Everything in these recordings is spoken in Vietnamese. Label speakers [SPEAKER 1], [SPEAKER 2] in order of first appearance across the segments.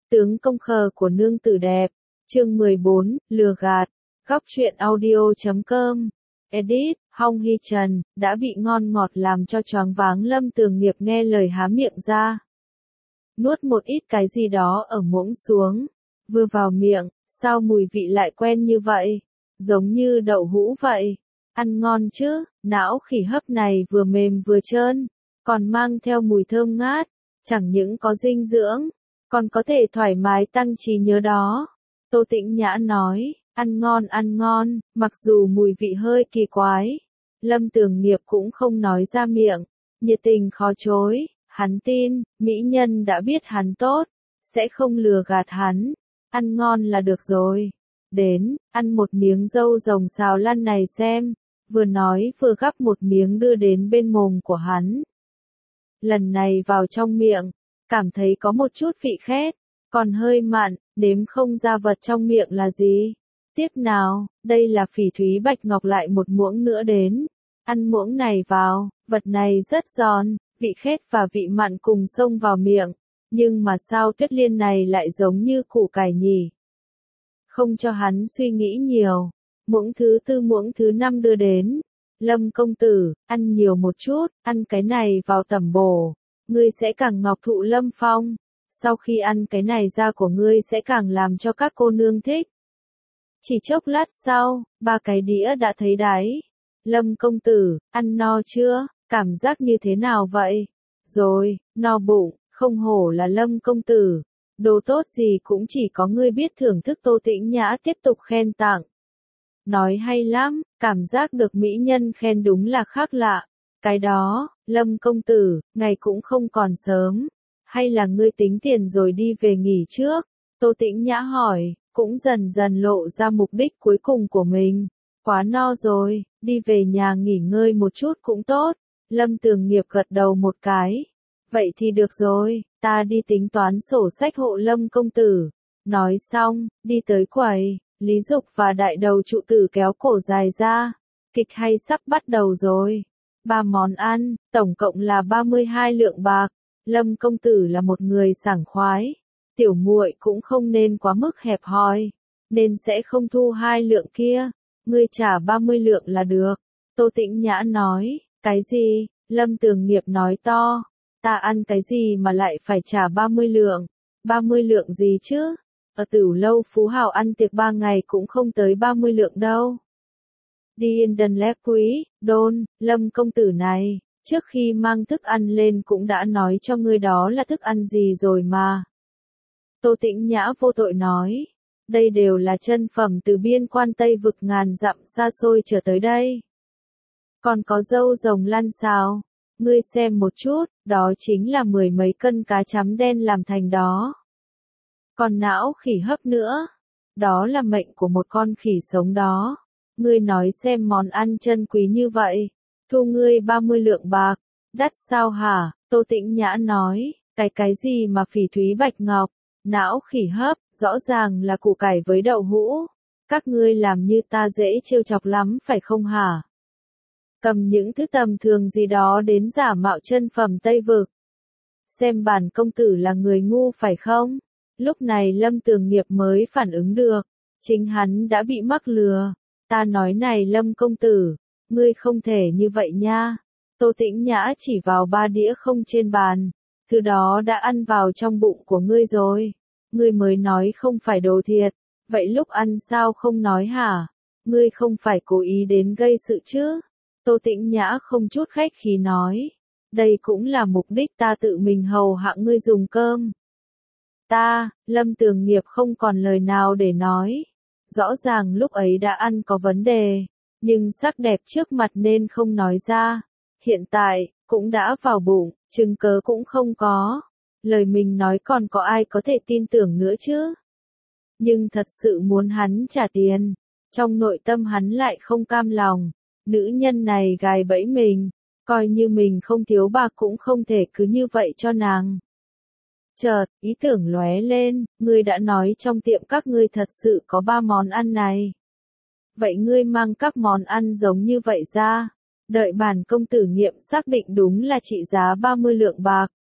[SPEAKER 1] Tướng công khờ của nương tử đẹp. Chương 14, lừa gạt. Góc truyện audio.com. Edit, Hong Hy Trần, đã bị ngon ngọt làm cho choáng váng. Lâm Tường Nghiệp nghe lời há miệng ra. Nuốt một ít cái gì đó ở muỗng xuống. Vừa vào miệng, sao mùi vị lại quen như vậy? Giống như đậu hũ vậy. Ăn ngon chứ, não khỉ hấp này vừa mềm vừa trơn, còn mang theo mùi thơm ngát, chẳng những có dinh dưỡng, còn có thể thoải mái tăng trí nhớ đó. Tô Tĩnh Nhã nói, ăn ngon, mặc dù mùi vị hơi kỳ quái. Lâm Tường Nghiệp cũng không nói ra miệng, nhiệt tình khó chối, hắn tin, mỹ nhân đã biết hắn tốt, sẽ không lừa gạt hắn, ăn ngon là được rồi. Đến, ăn một miếng dâu rồng xào lăn này xem, vừa nói vừa gắp một miếng đưa đến bên mồm của hắn. Lần này vào trong miệng, cảm thấy có một chút vị khét, còn hơi mặn, nếm không ra vật trong miệng là gì. Tiếp nào, đây là phỉ thúy bạch ngọc, lại một muỗng nữa đến. Ăn muỗng này vào, vật này rất giòn, vị khét và vị mặn cùng xông vào miệng. Nhưng mà sao Tuyết Liên này lại giống như củ cải nhỉ? Không cho hắn suy nghĩ nhiều. Muỗng thứ tư muỗng thứ năm đưa đến. Lâm công tử, ăn nhiều một chút, ăn cái này vào tẩm bổ. Ngươi sẽ càng ngọc thụ lâm phong. Sau khi ăn cái này da của ngươi sẽ càng làm cho các cô nương thích. Chỉ chốc lát sau, 3 cái đĩa đã thấy đáy. Lâm công tử, ăn no chưa? Cảm giác như thế nào vậy? Rồi, no bụng, không hổ là Lâm công tử. Đồ tốt gì cũng chỉ có ngươi biết thưởng thức. Tô Tĩnh Nhã tiếp tục khen tặng. Nói hay lắm, cảm giác được mỹ nhân khen đúng là khác lạ. Cái đó, Lâm công tử, ngày cũng không còn sớm. Hay là ngươi tính tiền rồi đi về nghỉ trước? Tô Tĩnh Nhã hỏi, cũng dần dần lộ ra mục đích cuối cùng của mình. Quá no rồi, đi về nhà nghỉ ngơi một chút cũng tốt. Lâm Tường Nghiệp gật đầu một cái. Vậy thì được rồi, ta đi tính toán sổ sách hộ Lâm công tử. Nói xong, đi tới quầy, Lý Dục và đại đầu trụ tử kéo cổ dài ra. Kịch hay sắp bắt đầu rồi. 3 món ăn, tổng cộng là 32 lượng bạc. Lâm công tử là một người sảng khoái. Tiểu muội cũng không nên quá mức hẹp hòi, nên sẽ không thu 2 lượng kia. Ngươi trả 30 lượng là được. Tô Tĩnh Nhã nói, cái gì? Lâm Tường Nghiệp nói to, ta ăn cái gì mà lại phải trả 30 lượng? 30 lượng gì chứ? Ở Tửu Lâu Phú Hào ăn tiệc 3 ngày cũng không tới 30 lượng đâu. Đi yên đần lép quý, đôn, Lâm công tử này, trước khi mang thức ăn lên cũng đã nói cho ngươi đó là thức ăn gì rồi mà. Tô Tĩnh Nhã vô tội nói, đây đều là chân phẩm từ biên quan Tây vực ngàn dặm xa xôi trở tới đây. Còn có dâu rồng lăn xào, ngươi xem một chút, đó chính là 10 mấy cân cá chấm đen làm thành đó. Còn não khỉ hấp nữa, đó là mệnh của một con khỉ sống đó. Ngươi nói xem món ăn chân quý như vậy, thu ngươi 30 lượng bạc, đắt sao hả? Tô Tĩnh Nhã nói, cái gì mà phỉ thúy bạch ngọc, não khỉ hấp, rõ ràng là củ cải với đậu hũ. Các ngươi làm như ta dễ trêu chọc lắm phải không hả? Cầm những thứ tầm thường gì đó đến giả mạo chân phẩm Tây vực. Xem bản công tử là người ngu phải không? Lúc này Lâm Tường Nghiệp mới phản ứng được, chính hắn đã bị mắc lừa. Ta nói này Lâm công tử, ngươi không thể như vậy nha. Tô Tĩnh Nhã chỉ vào 3 đĩa không trên bàn, thứ đó đã ăn vào trong bụng của ngươi rồi. Ngươi mới nói không phải đồ thiệt, vậy lúc ăn sao không nói hả? Ngươi không phải cố ý đến gây sự chứ? Tô Tĩnh Nhã không chút khách khí nói, đây cũng là mục đích ta tự mình hầu hạ ngươi dùng cơm. Lâm Tường Nghiệp không còn lời nào để nói. Rõ ràng lúc ấy đã ăn có vấn đề, nhưng sắc đẹp trước mặt nên không nói ra. Hiện tại, cũng đã vào bụng, chứng cớ cũng không có. Lời mình nói còn có ai có thể tin tưởng nữa chứ? Nhưng thật sự muốn hắn trả tiền, trong nội tâm hắn lại không cam lòng. Nữ nhân này gài bẫy mình, coi như mình không thiếu bạc cũng không thể cứ như vậy cho nàng. Chợt, ý tưởng lóe lên, ngươi đã nói trong tiệm các ngươi thật sự có 3 món ăn này. Vậy ngươi mang các món ăn giống như vậy ra, đợi bản công tử nghiệm xác định đúng là trị giá 30 lượng bạc.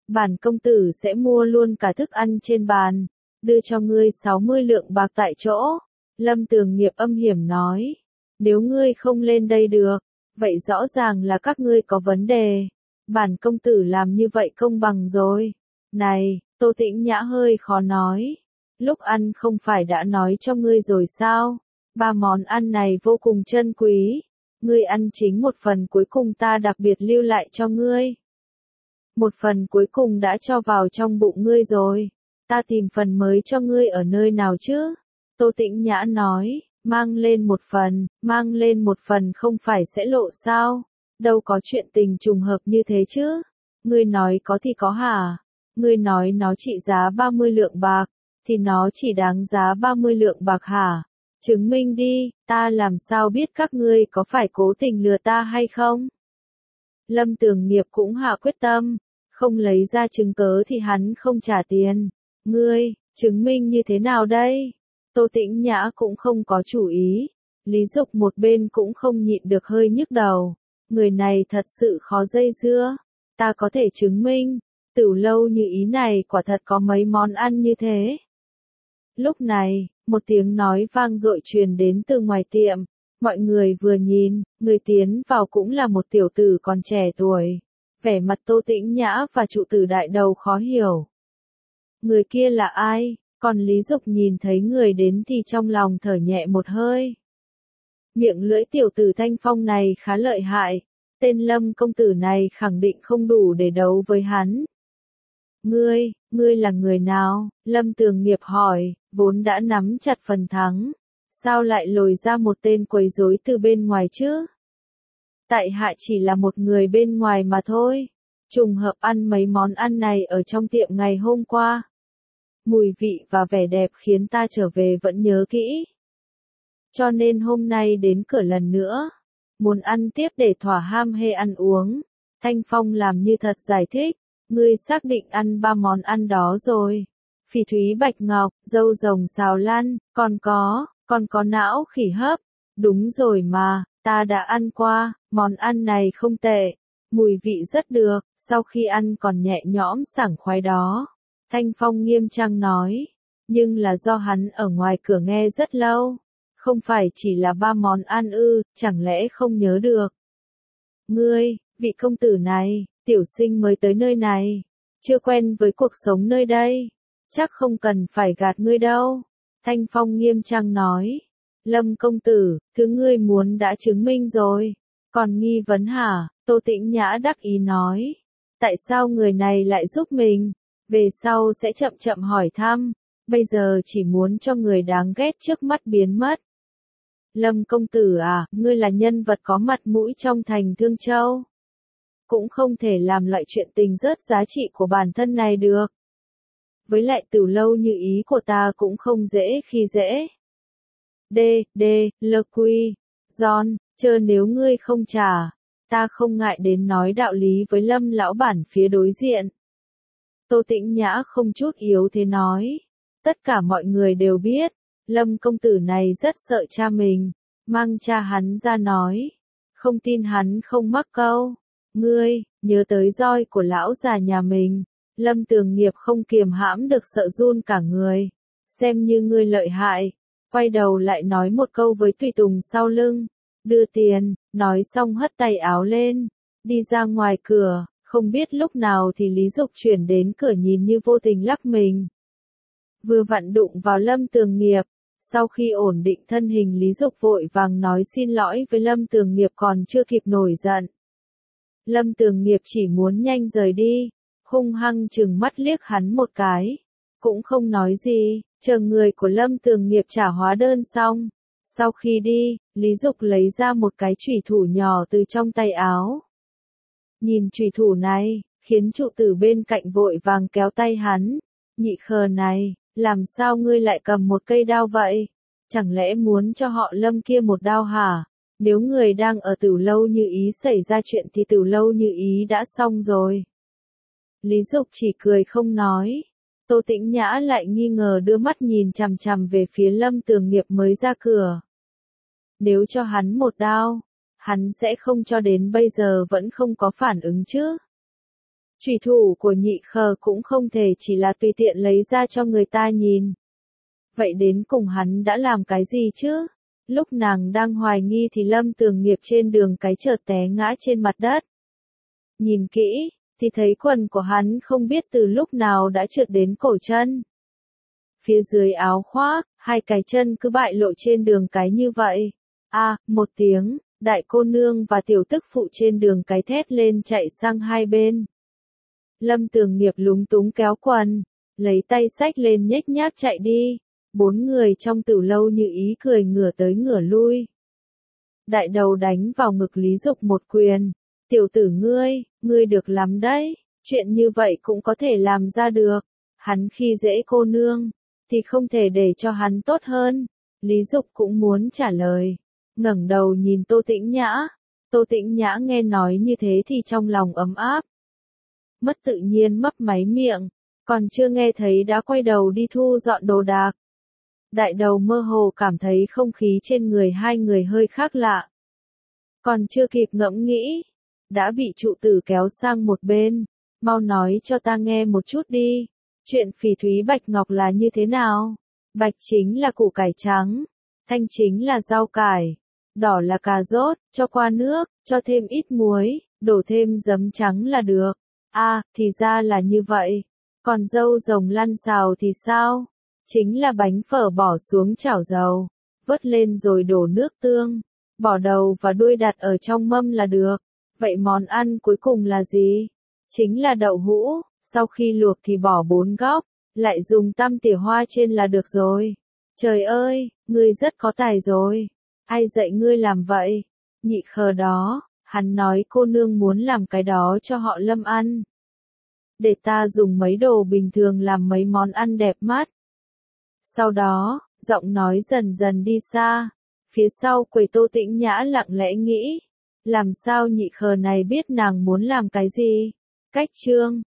[SPEAKER 1] Bản công tử sẽ mua luôn cả thức ăn trên bàn, đưa cho ngươi 60 lượng bạc tại chỗ. Lâm Tường Nghiệp âm hiểm nói, nếu ngươi không lên đây được, vậy rõ ràng là các ngươi có vấn đề. Bản công tử làm như vậy công bằng rồi. Này, Tô Tĩnh Nhã hơi khó nói. Lúc ăn không phải đã nói cho ngươi rồi sao? 3 món ăn này vô cùng chân quý. Ngươi ăn chính một phần cuối cùng ta đặc biệt lưu lại cho ngươi. Một phần cuối cùng đã cho vào trong bụng ngươi rồi. Ta tìm phần mới cho ngươi ở nơi nào chứ? Tô Tĩnh Nhã nói, mang lên một phần không phải sẽ lộ sao? Đâu có chuyện tình trùng hợp như thế chứ? Ngươi nói có thì có hả? Ngươi nói nó trị giá 30 lượng bạc, thì nó chỉ đáng giá 30 lượng bạc hả? Chứng minh đi, ta làm sao biết các ngươi có phải cố tình lừa ta hay không? Lâm Tường Nghiệp cũng hạ quyết tâm, không lấy ra chứng cớ thì hắn không trả tiền. Ngươi, chứng minh như thế nào đây? Tô Tĩnh Nhã cũng không có chủ ý. Lý Dục một bên cũng không nhịn được hơi nhức đầu. Người này thật sự khó dây dưa. Ta có thể chứng minh, Tửu lâu như ý này quả thật có mấy món ăn như thế. Lúc này, một tiếng nói vang dội truyền đến từ ngoài tiệm. Mọi người vừa nhìn, người tiến vào cũng là một tiểu tử còn trẻ tuổi. Vẻ mặt Tô Tĩnh Nhã và trụ tử đại đầu khó hiểu. Người kia là ai? Còn Lý Dục nhìn thấy người đến thì trong lòng thở nhẹ một hơi. Miệng lưỡi tiểu tử Thanh Phong này khá lợi hại. Tên Lâm công tử này khẳng định không đủ để đấu với hắn. Ngươi là người nào? Lâm Tường Nghiệp hỏi, vốn đã nắm chặt phần thắng. Sao lại lồi ra một tên quấy rối từ bên ngoài chứ? Tại hạ chỉ là một người bên ngoài mà thôi. Trùng hợp ăn mấy món ăn này ở trong tiệm ngày hôm qua. Mùi vị và vẻ đẹp khiến ta trở về vẫn nhớ kỹ. Cho nên hôm nay đến cửa lần nữa. Muốn ăn tiếp để thỏa ham hay ăn uống. Thanh Phong làm như thật giải thích. Ngươi xác định ăn 3 món ăn đó rồi. Phỉ thúy bạch ngọc, dâu rồng xào lăn, còn có não khỉ hấp. Đúng rồi mà, ta đã ăn qua, món ăn này không tệ. Mùi vị rất được, sau khi ăn còn nhẹ nhõm sảng khoái đó. Thanh Phong nghiêm trang nói. Nhưng là do hắn ở ngoài cửa nghe rất lâu. Không phải chỉ là 3 món ăn ư, chẳng lẽ không nhớ được. Ngươi, vị công tử này, tiểu sinh mới tới nơi này. Chưa quen với cuộc sống nơi đây. Chắc không cần phải gạt ngươi đâu. Thanh Phong nghiêm trang nói. Lâm công tử, thứ ngươi muốn đã chứng minh rồi. Còn nghi vấn hả? Tô Tĩnh Nhã đắc ý nói. Tại sao người này lại giúp mình? Về sau sẽ chậm chậm hỏi thăm. Bây giờ chỉ muốn cho người đáng ghét trước mắt biến mất. Lâm công tử à, ngươi là nhân vật có mặt mũi trong thành Thương Châu. Cũng không thể làm loại chuyện tình rớt giá trị của bản thân này được. Với lại Tửu lâu như ý của ta cũng không dễ khi dễ. Quy, John, chờ nếu ngươi không trả, ta không ngại đến nói đạo lý với Lâm lão bản phía đối diện. Tô Tĩnh Nhã không chút yếu thế nói. Tất cả mọi người đều biết, Lâm công tử này rất sợ cha mình, mang cha hắn ra nói. Không tin hắn không mắc câu. Ngươi, nhớ tới roi của lão già nhà mình. Lâm Tường Nghiệp không kiềm hãm được sợ run cả người. Xem như ngươi lợi hại. Quay đầu lại nói một câu với tùy tùng sau lưng. Đưa tiền, nói xong hất tay áo lên. Đi ra ngoài cửa, không biết lúc nào thì Lý Dục chuyển đến cửa nhìn như vô tình lắc mình. Vừa vặn đụng vào Lâm Tường Nghiệp. Sau khi ổn định thân hình Lý Dục vội vàng nói xin lỗi với Lâm Tường Nghiệp còn chưa kịp nổi giận. Lâm Tường Nghiệp chỉ muốn nhanh rời đi, hung hăng trừng mắt liếc hắn một cái. Cũng không nói gì, chờ người của Lâm Tường Nghiệp trả hóa đơn xong. Sau khi đi, Lý Dục lấy ra một cái chủy thủ nhỏ từ trong tay áo. Nhìn chủy thủ này, khiến trụ tử bên cạnh vội vàng kéo tay hắn. Nhị khờ này, làm sao ngươi lại cầm một cây đao vậy? Chẳng lẽ muốn cho họ Lâm kia một đao hả? Nếu người đang ở Tửu lâu như ý xảy ra chuyện thì Tửu lâu như ý đã xong rồi. Lý Dục chỉ cười không nói. Tô Tĩnh Nhã lại nghi ngờ đưa mắt nhìn chằm chằm về phía Lâm Tường Nghiệp mới ra cửa. Nếu cho hắn một đao, hắn sẽ không cho đến bây giờ vẫn không có phản ứng chứ. Chủy thủ của Nhị Khờ cũng không thể chỉ là tùy tiện lấy ra cho người ta nhìn. Vậy đến cùng hắn đã làm cái gì chứ? Lúc nàng đang hoài nghi thì Lâm Tường Nghiệp trên đường cái chợt té ngã trên mặt đất. Nhìn kỹ, thì thấy quần của hắn không biết từ lúc nào đã trượt đến cổ chân. Phía dưới áo khoác, hai cái chân cứ bại lộ trên đường cái như vậy. Một tiếng, đại cô nương và tiểu tức phụ trên đường cái thét lên chạy sang hai bên. Lâm Tường Nghiệp lúng túng kéo quần, lấy tay xách lên nhếch nhác chạy đi. Bốn người trong tử lâu như ý cười ngửa tới ngửa lui. Đại đầu đánh vào ngực Lý Dục một quyền. Tiểu tử ngươi được lắm đấy, chuyện như vậy cũng có thể làm ra được. Hắn khi dễ cô nương, thì không thể để cho hắn tốt hơn. Lý Dục cũng muốn trả lời, ngẩng đầu nhìn Tô Tĩnh Nhã. Tô Tĩnh Nhã nghe nói như thế thì trong lòng ấm áp. Mất tự nhiên mấp máy miệng, còn chưa nghe thấy đã quay đầu đi thu dọn đồ đạc. Đại đầu mơ hồ cảm thấy không khí trên người hai người hơi khác lạ. Còn chưa kịp ngẫm nghĩ, đã bị trụ tử kéo sang một bên. Mau nói cho ta nghe một chút đi. Chuyện phỉ thúy bạch ngọc là như thế nào? Bạch chính là củ cải trắng, thanh chính là rau cải, đỏ là cà rốt, cho qua nước, cho thêm ít muối, đổ thêm giấm trắng là được. Thì ra là như vậy. Còn dâu rồng lăn xào thì sao? Chính là bánh phở bỏ xuống chảo dầu, vớt lên rồi đổ nước tương, bỏ đầu và đuôi đặt ở trong mâm là được. Vậy món ăn cuối cùng là gì? Chính là đậu hũ, sau khi luộc thì bỏ 4 góc, lại dùng tăm tỉa hoa trên là được rồi. Trời ơi, ngươi rất có tài rồi. Ai dạy ngươi làm vậy? Nhị Khờ đó, hắn nói cô nương muốn làm cái đó cho họ Lâm ăn. Để ta dùng mấy đồ bình thường làm mấy món ăn đẹp mắt. Sau đó, giọng nói dần dần đi xa. Phía sau quầy Tô Tĩnh Nhã lặng lẽ nghĩ. Làm sao Nhị Khờ này biết nàng muốn làm cái gì? Cách chương